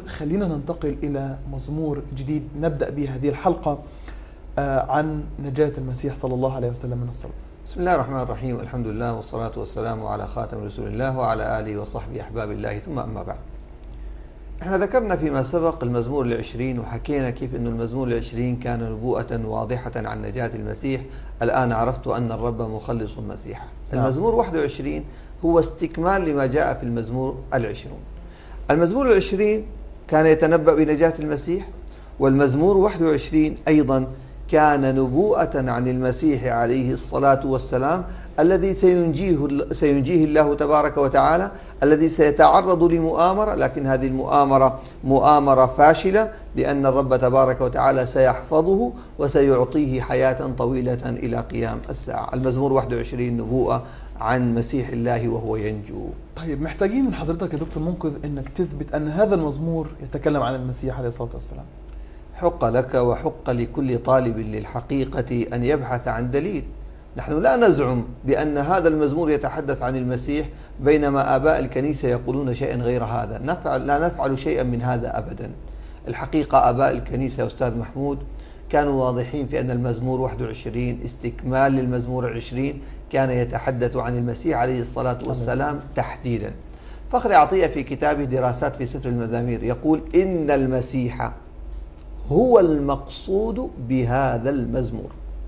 خلينا ننتقل إلى مزمور جديد نبدأ به هذه الحلقة عن نجاة المسيح صلى الله عليه وسلم من الصلب. بسم الله الرحمن الرحيم، الحمد لله والصلاة والسلام على خاتم رسول الله وعلى آله وصحبه أحباب الله، ثم أما بعد. احنا ذكرنا فيما سبق المزمور 20 وحكينا كيف أن المزمور 20 كان نبوءة واضحة عن نجاة المسيح. الآن عرفت أن الرب مخلص المسيح. المزمور 21 هو استكمال لما جاء في المزمور 20. المزمور 20 كان يتنبأ بنجاة المسيح، والمزمور 21 أيضا كان نبوءة عن المسيح عليه الصلاة والسلام الذي سينجيه الله تبارك وتعالى، الذي سيتعرض لمؤامرة، لكن هذه المؤامرة مؤامرة فاشلة، لأن الرب تبارك وتعالى سيحفظه وسيعطيه حياة طويلة إلى قيام الساعة. المزمور 21 نبوءة عن مسيح الله وهو ينجو. طيب، محتاجين من حضرتك يا دكتور منقذ أنك تثبت أن هذا المزمور يتكلم عن المسيح عليه الصلاة والسلام. حق لك وحق لكل طالب للحقيقة أن يبحث عن دليل. نحن لا نزعم بأن هذا المزمور يتحدث عن المسيح، بينما آباء الكنيسة يقولون شيئا غير هذا. لا نفعل شيئا من هذا أبدا. الحقيقة آباء الكنيسة يا أستاذ محمود كانوا واضحين في أن المزمور 21 استكمال للمزمور 20 كان يتحدث عن المسيح عليه الصلاة والسلام تحديدا. فخر عطية في كتابه دراسات في سفر المزامير يقول إن المسيح هو المقصود بهذا المزمور.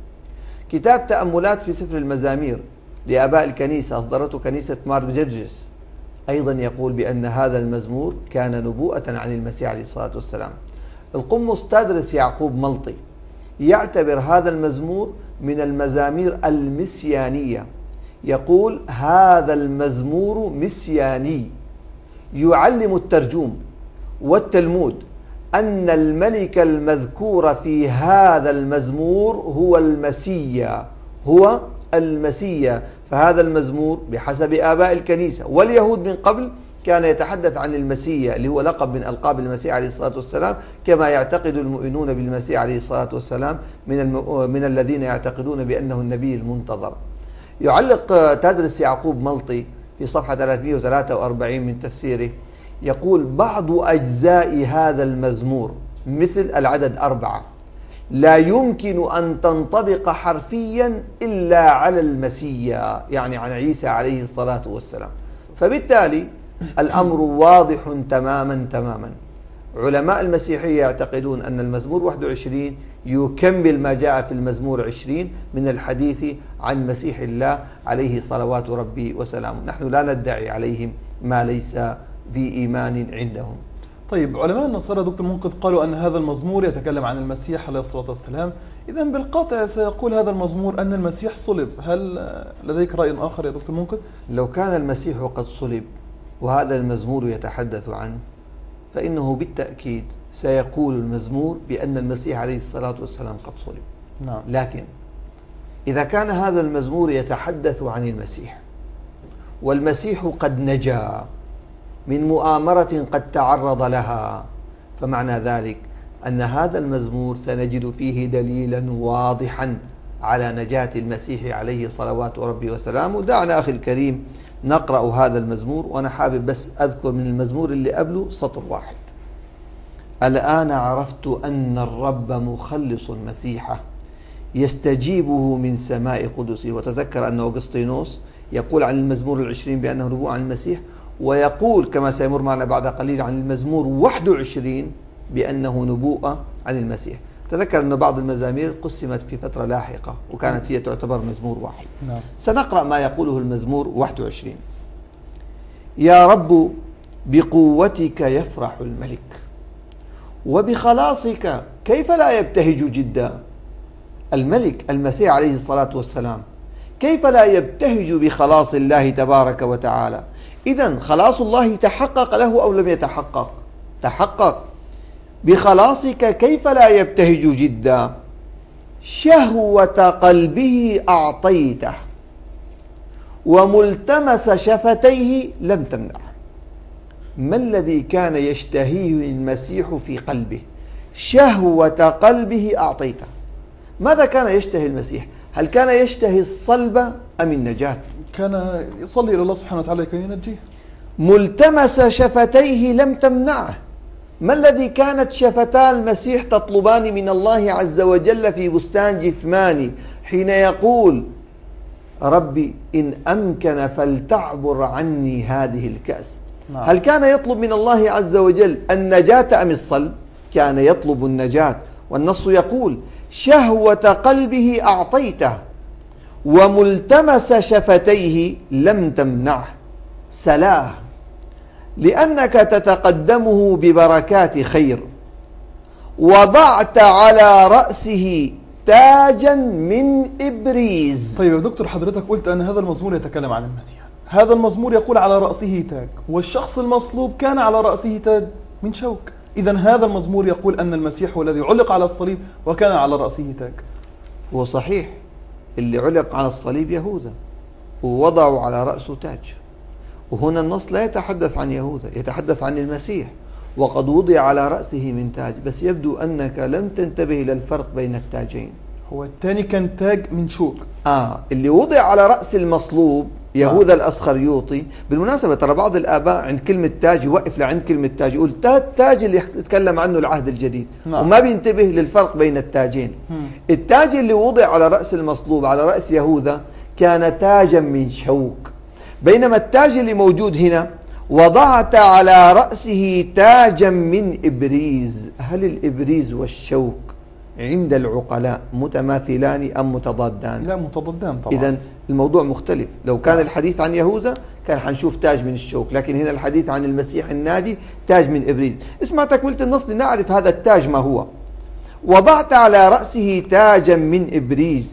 كتاب تأملات في سفر المزامير لآباء الكنيسة أصدرته كنيسة مارجرجس أيضا يقول بأن هذا المزمور كان نبوءة عن المسيح عليه الصلاة والسلام. القمص تدرس يعقوب ملطي يعتبر هذا المزمور من المزامير المسيانية، يقول هذا المزمور مسياني، يعلم الترجوم والتلمود أن الملك المذكور في هذا المزمور هو المسيا. فهذا المزمور بحسب آباء الكنيسة واليهود من قبل كان يتحدث عن المسيا، اللي هو لقب من ألقاب المسيح عليه الصلاة والسلام، كما يعتقد المؤمنون بالمسيح عليه الصلاة والسلام من الذين يعتقدون بأنه النبي المنتظر. يعلق تدرس يعقوب ملطي في صفحة 343 من تفسيره يقول بعض أجزاء هذا المزمور مثل العدد 4 لا يمكن أن تنطبق حرفيا إلا على المسيا، يعني عن عيسى عليه الصلاة والسلام. فبالتالي الأمر واضح تماما. علماء المسيحية يعتقدون أن المزمور 21 يكمل ما جاء في المزمور 20 من الحديث عن مسيح الله عليه صلوات ربي وسلامه. نحن لا ندعي عليهم ما ليس بإيمان عندهم. طيب، علماء النصارى دكتور منقذ قالوا أن هذا المزمور يتكلم عن المسيح عليه الصلاة والسلام، إذا بالقطع سيقول هذا المزمور أن المسيح صلب. هل لديك رأي آخر يا دكتور منقذ؟ لو كان المسيح قد صلب وهذا المزمور يتحدث عنه فإنه بالتأكيد سيقول المزمور بأن المسيح عليه الصلاة والسلام قد صلب. نعم. لكن إذا كان هذا المزمور يتحدث عن المسيح والمسيح قد نجا من مؤامرة قد تعرض لها، فمعنى ذلك أن هذا المزمور سنجد فيه دليلا واضحا على نجاة المسيح عليه صلوات ربي وسلامه. دعنا أخي الكريم نقرأ هذا المزمور، وأنا حابب بس أذكر من المزمور اللي قبله سطر واحد: الآن عرفت أن الرب مخلص مسيحه يستجيبه من سماء قدسه. وتذكر أن أغسطينوس يقول عن المزمور 20 بأنه نبوءة عن المسيح، ويقول كما سيمر معنا بعد قليل عن المزمور 21 بأنه نبوءة عن المسيح. تذكر أن بعض المزامير قسمت في فترة لاحقة وكانت هي تعتبر مزمور واحد. نعم. سنقرأ ما يقوله المزمور 21: يا رب بقوتك يفرح الملك وبخلاصك كيف لا يبتهج جدا. الملك المسيح عليه الصلاة والسلام كيف لا يبتهج بخلاص الله تبارك وتعالى؟ إذن خلاص الله تحقق له أو لم يتحقق؟ تحقق. بخلاصك كيف لا يبتهج جدا. شهوة قلبه أعطيته وملتمس شفتيه لم تمنعه. ما الذي كان يشتهيه المسيح في قلبه؟ شهوة قلبه أعطيته. ماذا كان يشتهي المسيح؟ هل كان يشتهي الصلب أم النجاة؟ كان يصلي إلى الله سبحانه وتعالى كي ينجيه. ملتمس شفتيه لم تمنعه. ما الذي كانت شفتا المسيح تطلبان من الله عز وجل في بستان جثماني حين يقول ربي إن أمكن فلتعبر عني هذه الكأس؟ نعم. هل كان يطلب من الله عز وجل النجاة أم الصلب؟ كان يطلب النجاة، والنص يقول شهوة قلبه أعطيته وملتمس شفتيه لم تمنعه، سلاه لأنك تتقدمه ببركات خير، وضعت على رأسه تاجا من إبريز. طيب يا دكتور، حضرتك قلت أن هذا المزمور يتكلم عن المسيح، هذا المزمور يقول على رأسه تاج، والشخص المصلوب كان على رأسه تاج من شوك، إذن هذا المزمور يقول أن المسيح هو الذي علق على الصليب وكان على رأسه تاج. هو صحيح، اللي علق على الصليب يهوذا ووضعوا على رأسه تاج، وهنا النص لا يتحدث عن يهوذا، يتحدث عن المسيح وقد وضع على رأسه من تاج، بس يبدو أنك لم تنتبه إلى الفرق بين التاجين. هو الثاني كان تاج من شوك. اللي وضع على رأس المصلوب يهوذا الأسخريوطي. بالمناسبة ترى بعض الآباء عند كلمة تاج يوقف لعند كلمة تاج، يقول تاج اللي يتكلم عنه العهد الجديد. نعم. وما بينتبه للفرق بين التاجين. التاج اللي وضع على رأس المصلوب على رأس يهوذا كان تاجا من شوك، بينما التاج اللي موجود هنا وضعت على رأسه تاجا من إبريز. هل الإبريز والشوك عند العقلاء متماثلان أم متضادان؟ لا، متضادان طبعا. إذن الموضوع مختلف. لو كان الحديث عن يهوذا كان حنشوف تاج من الشوك، لكن هنا الحديث عن المسيح الناجي تاج من إبريز. اسمع تكملة النص لنعرف هذا التاج ما هو. وضعت على رأسه تاجا من إبريز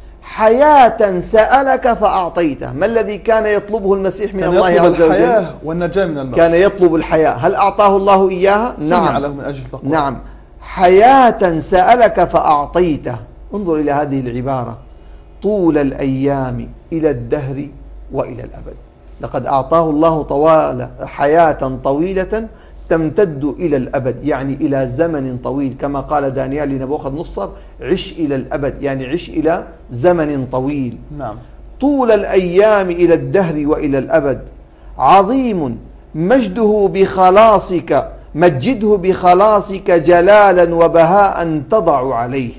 حياة سألك فأعطيته. ما الذي كان يطلبه المسيح من الله عز وجل؟ الحياة والنجاة من الموت. كان يطلب الحياة. هل أعطاه الله إياها؟ نعم. من أجل تقوى. نعم. حياة سألك فأعطيته. انظر إلى هذه العبارة: طول الأيام إلى الدهر وإلى الأبد. لقد أعطاه الله حياة طويلة تمتد إلى الأبد، يعني إلى زمن طويل، كما قال دانيال لنبوخذ نصر: عش إلى الأبد، يعني عش إلى زمن طويل. نعم. طول الأيام إلى الدهر وإلى الأبد. عظيم مجده بخلاصك، مجده بخلاصك جلالا وبهاء تضع عليه،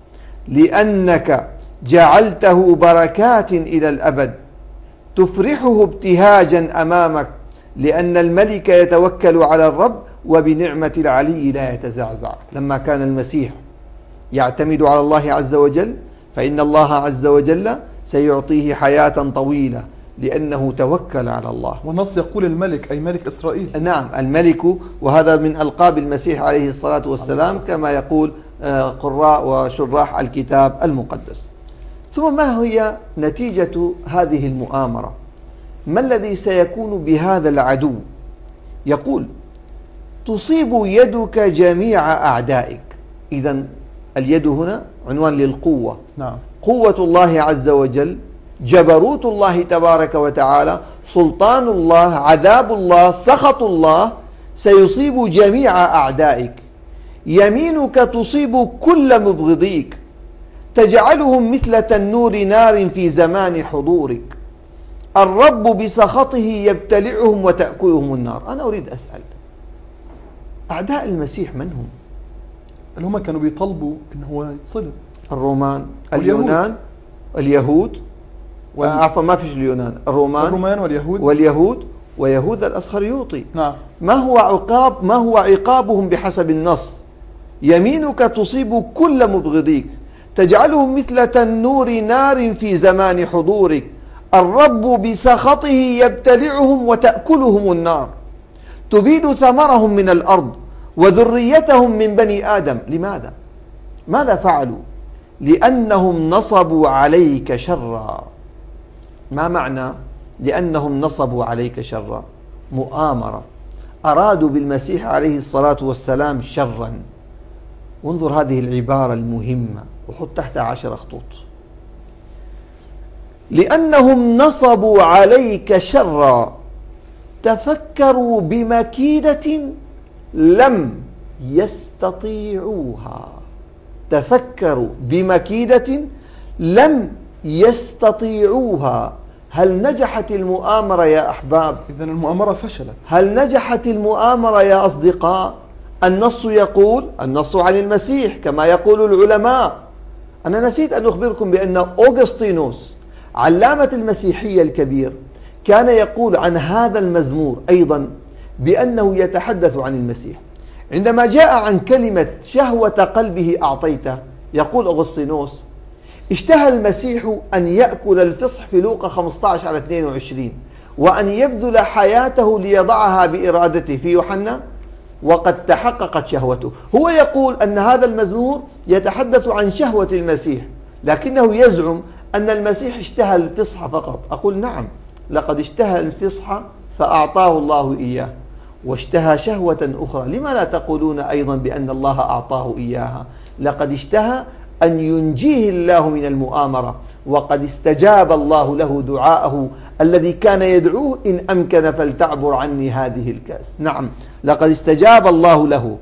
لأنك جعلته بركات إلى الأبد، تفرحه ابتهاجا أمامك، لأن الملك يتوكل على الرب وبنعمة العلي لا يتزعزع. لما كان المسيح يعتمد على الله عز وجل فإن الله عز وجل سيعطيه حياة طويلة لأنه توكل على الله. والنص يقول الملك، أي ملك إسرائيل. نعم، الملك، وهذا من ألقاب المسيح عليه الصلاة والسلام كما يقول قراء وشراح الكتاب المقدس. ثم ما هي نتيجة هذه المؤامرة؟ ما الذي سيكون بهذا العدو؟ يقول: تصيب يدك جميع أعدائك. إذن اليد هنا عنوان للقوة. نعم. قوة الله عز وجل، جبروت الله تبارك وتعالى، سلطان الله، عذاب الله، سخط الله سيصيب جميع أعدائك. يمينك تصيب كل مبغضيك، تجعلهم مثل تنور نار في زمان حضورك. الرب بسخطه يبتلعهم وتأكلهم النار. أنا أريد أسأل، أعداء المسيح من هم؟ اللي هم كانوا بيطلبوا إن هو يتصلب. الرومان، اليونان، اليهود، عفوا ما فيش اليونان، الرومان واليهود ويهوذا الأسخريوطي. نعم. ما هو عقابهم بحسب النص؟ يمينك تصيب كل مبغضيك، تجعلهم مثل تنور نار في زمان حضورك. الرب بسخطه يبتلعهم وتأكلهم النار، تبيد ثمرهم من الأرض وذريتهم من بني آدم. لماذا؟ ماذا فعلوا؟ لأنهم نصبوا عليك شرا. ما معنى لأنهم نصبوا عليك شرا؟ مؤامرة، أرادوا بالمسيح عليه الصلاة والسلام شرا. وانظر هذه العبارة المهمة وحط تحتها 10 خطوط: لأنهم نصبوا عليك شرا، تفكروا بمكيدة لم يستطيعوها. تفكروا بمكيدة لم يستطيعوها. هل نجحت المؤامرة يا أحباب؟ إذن المؤامرة فشلت. هل نجحت المؤامرة يا أصدقاء؟ النص يقول، النص عن المسيح كما يقول العلماء. أنا نسيت أن أخبركم بأن أوغسطينوس علامة المسيحية الكبير كان يقول عن هذا المزمور أيضا بأنه يتحدث عن المسيح. عندما جاء عن كلمة شهوة قلبه أعطيته، يقول أوغسطينوس: اشتهى المسيح أن يأكل الفصح في لوقا 15:22 وأن يبذل حياته ليضعها بإرادته في يوحنا، وقد تحققت شهوته. هو يقول أن هذا المزمور يتحدث عن شهوة المسيح، لكنه يزعم أن المسيح اشتهى الفصح فقط. أقول نعم، لقد اشتهى الفصح فأعطاه الله إياه، واشتهى شهوة أخرى. لما لا تقولون أيضا بأن الله أعطاه إياها؟ لقد اشتهى أن ينجيه الله من المؤامرة، وقد استجاب الله له دعاءه الذي كان يدعوه: إن أمكن فلتعبر عني هذه الكأس. نعم، لقد استجاب الله له.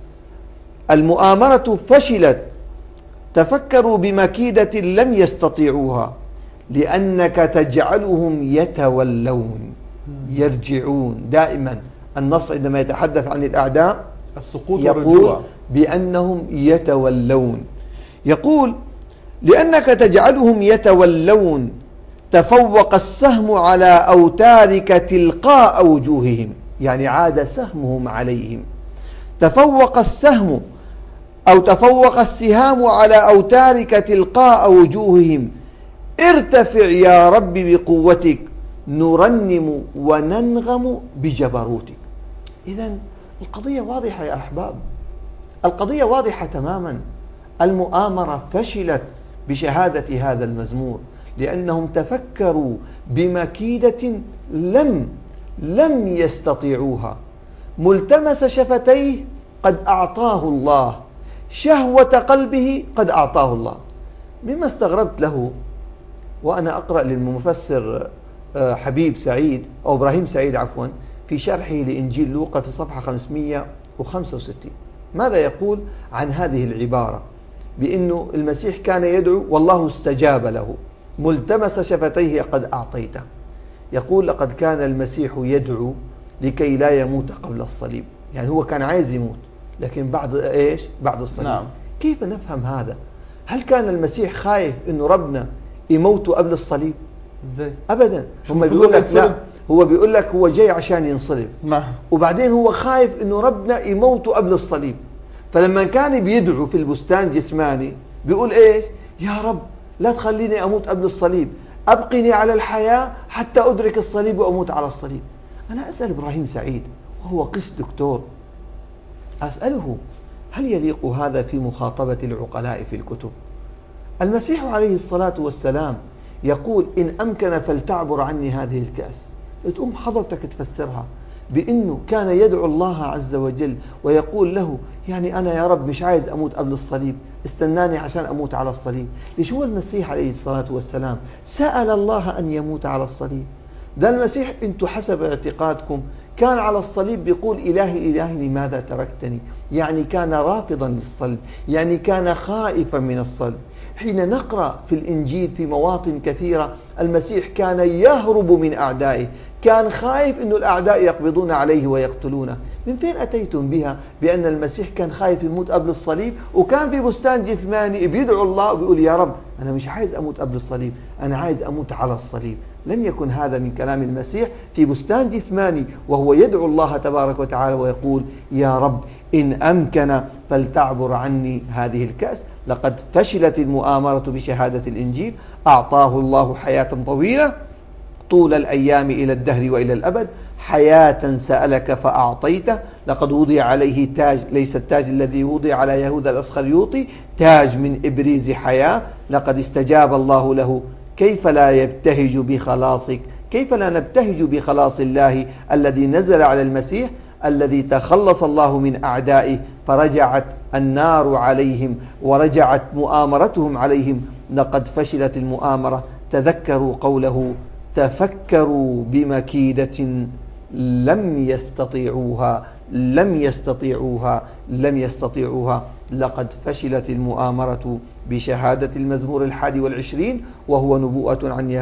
المؤامرة فشلت. تفكروا بمكيدة لم يستطيعوها، لأنك تجعلهم يتولون، يرجعون. دائما النص عندما يتحدث عن الأعداء السقوط يقول والرجوع. بأنهم يتولون. يقول: لأنك تجعلهم يتولون، تفوق السهم على أوتارك تلقاء وجوههم، يعني عاد سهمهم عليهم. تفوق السهم أو تفوق السهام على أوتارك تلقاء وجوههم. ارتفع يا رب بقوتك، نرنم وننغم بجبروتك. إذن القضية واضحة يا أحباب، القضية واضحة تماما. المؤامرة فشلت بشهادة هذا المزمور، لأنهم تفكروا بمكيدة لم يستطيعوها. ملتمس شفتيه قد أعطاه الله، شهوة قلبه قد أعطاه الله. مما استغربت له وأنا أقرأ للمفسر حبيب سعيد أو إبراهيم سعيد عفوا في شرحه لإنجيل لوقا في صفحة 565، ماذا يقول عن هذه العبارة؟ بأنه المسيح كان يدعو والله استجاب له، ملتمس شفتيه قد أعطيته. يقول: لقد كان المسيح يدعو لكي لا يموت قبل الصليب. يعني هو كان عايز يموت، لكن بعد إيش؟ بعد الصليب. نعم. كيف نفهم هذا؟ هل كان المسيح خايف إنه ربنا يموت قبل الصليب؟ ازاي؟ أبدا. هم بيقول لك لا، هو بيقول لك هو جاي عشان ينصلب. نعم. وبعدين هو خايف إنه ربنا يموت قبل الصليب. فلما كان بيدعو في البستان جثماني بيقول إيش؟ يا رب لا تخليني أموت قبل الصليب، أبقني على الحياة حتى أدرك الصليب وأموت على الصليب. أنا أسأل إبراهيم سعيد وهو قس دكتور، أسأله: هل يليق هذا في مخاطبة العقلاء في الكتب؟ المسيح عليه الصلاة والسلام يقول: إن أمكن فلتعبر عني هذه الكأس. تقوم حضرتك تفسرها بأنه كان يدعو الله عز وجل ويقول له: يعني أنا يا رب مش عايز أموت قبل الصليب، استناني عشان أموت على الصليب. ليش هو المسيح عليه الصلاة والسلام سأل الله أن يموت على الصليب؟ ده المسيح أنتم حسب اعتقادكم كان على الصليب بيقول: إلهي إلهي لماذا تركتني؟ يعني كان رافضا للصلب، يعني كان خائفا من الصلب. حين نقرأ في الإنجيل في مواطن كثيرة المسيح كان يهرب من أعدائه، كان خايف أن الأعداء يقبضون عليه ويقتلونه. من فين أتيتم بها بأن المسيح كان خايف يموت قبل الصليب؟ وكان في بستان جثماني بيدعو الله وبيقول: يا رب أنا مش عايز أموت قبل الصليب، أنا عايز أموت على الصليب. لم يكن هذا من كلام المسيح في بستان جثماني وهو يدعو الله تبارك وتعالى ويقول: يا رب إن أمكن فلتعبر عني هذه الكأس. لقد فشلت المؤامرة بشهادة الإنجيل. أعطاه الله حياة طويلة طول الأيام إلى الدهر وإلى الأبد، حياة سألك فأعطيته. لقد وضع عليه تاج، ليس التاج الذي وضع على يهوذا الأسخريوطي، تاج من إبريز حياة. لقد استجاب الله له. كيف لا يبتهج بخلاصك؟ كيف لا نبتهج بخلاص الله الذي نزل على المسيح، الذي تخلص الله من أعدائه، فرجعت النار عليهم ورجعت مؤامرتهم عليهم. لقد فشلت المؤامرة. تذكروا قوله: تفكروا بمكيدة لم يستطيعوها، لم يستطيعوها، لم يستطيعوها. لقد فشلت المؤامرة بشهادة المزمور 21، وهو نبوءة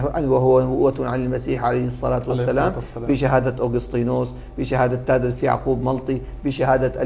عن المسيح عليه الصلاة والسلام، بشهادة أوغسطينوس، بشهادة تادرس يعقوب ملطي، بشهادة